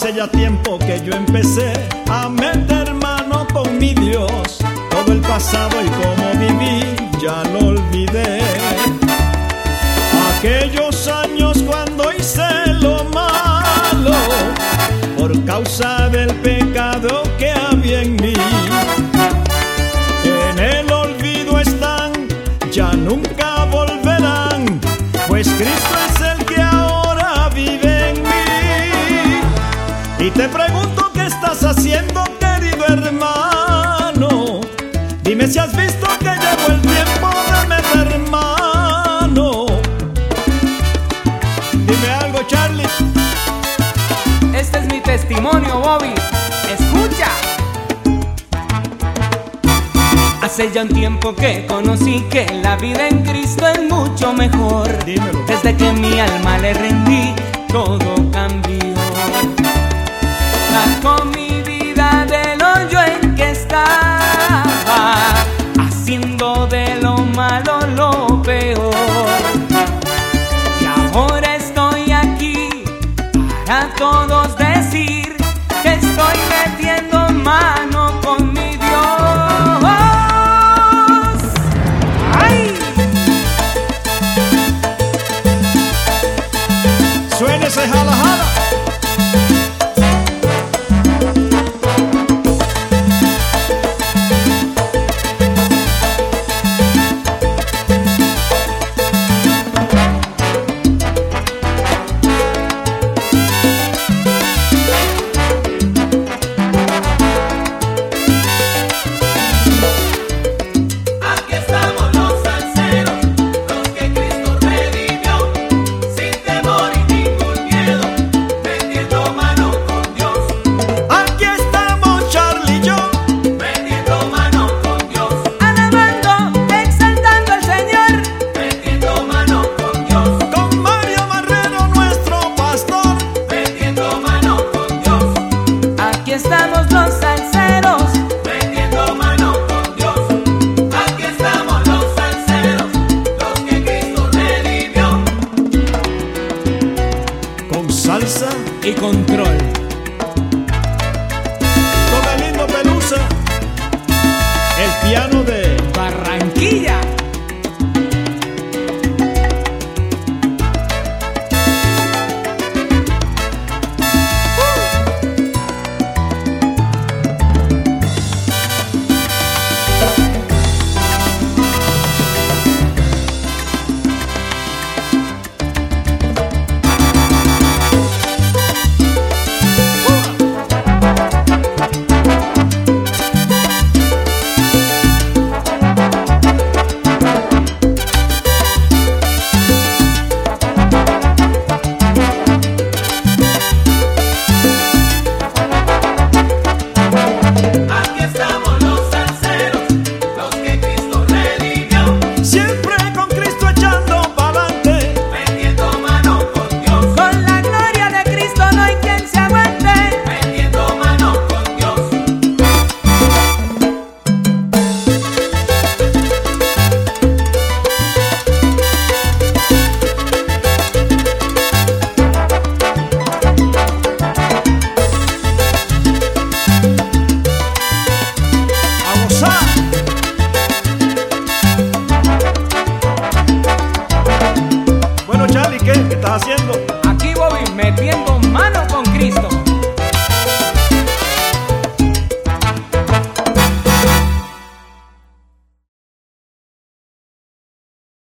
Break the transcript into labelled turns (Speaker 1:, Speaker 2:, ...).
Speaker 1: Hace ya tiempo que yo empecé a meter mano con mi Dios. Todo el pasado y cómo viví ya lo olvidé. Aquellos años cuando hice lo malo por causa del pecado que había en mí. En el olvido están, ya nunca volverán, pues Cristo es el que ahora vive en mí. Y te pregunto qué estás haciendo, querido hermano. Dime si has visto que llegó el tiempo de meter mano. Dime algo, Charlie.
Speaker 2: Este es mi testimonio, Bobby. Escucha. Hace ya un tiempo que conocí que la vida en Cristo es mucho mejor.
Speaker 1: Dímelo.
Speaker 2: Desde que mi alma le rendí, todo cambió. Sacó mi vida del hoyo en que estaba, haciendo de lo malo lo peor. Y ahora estoy aquí para todos decir que estoy metiendo mano con mi Dios. ¡Ay!
Speaker 1: Suena ese jala jala.
Speaker 2: Estamos los salseros metiendo mano con Dios. Aquí estamos los salseros, los que Cristo redimió.
Speaker 1: Con salsa
Speaker 2: Y control.
Speaker 1: con el lindo Pelusa, el piano de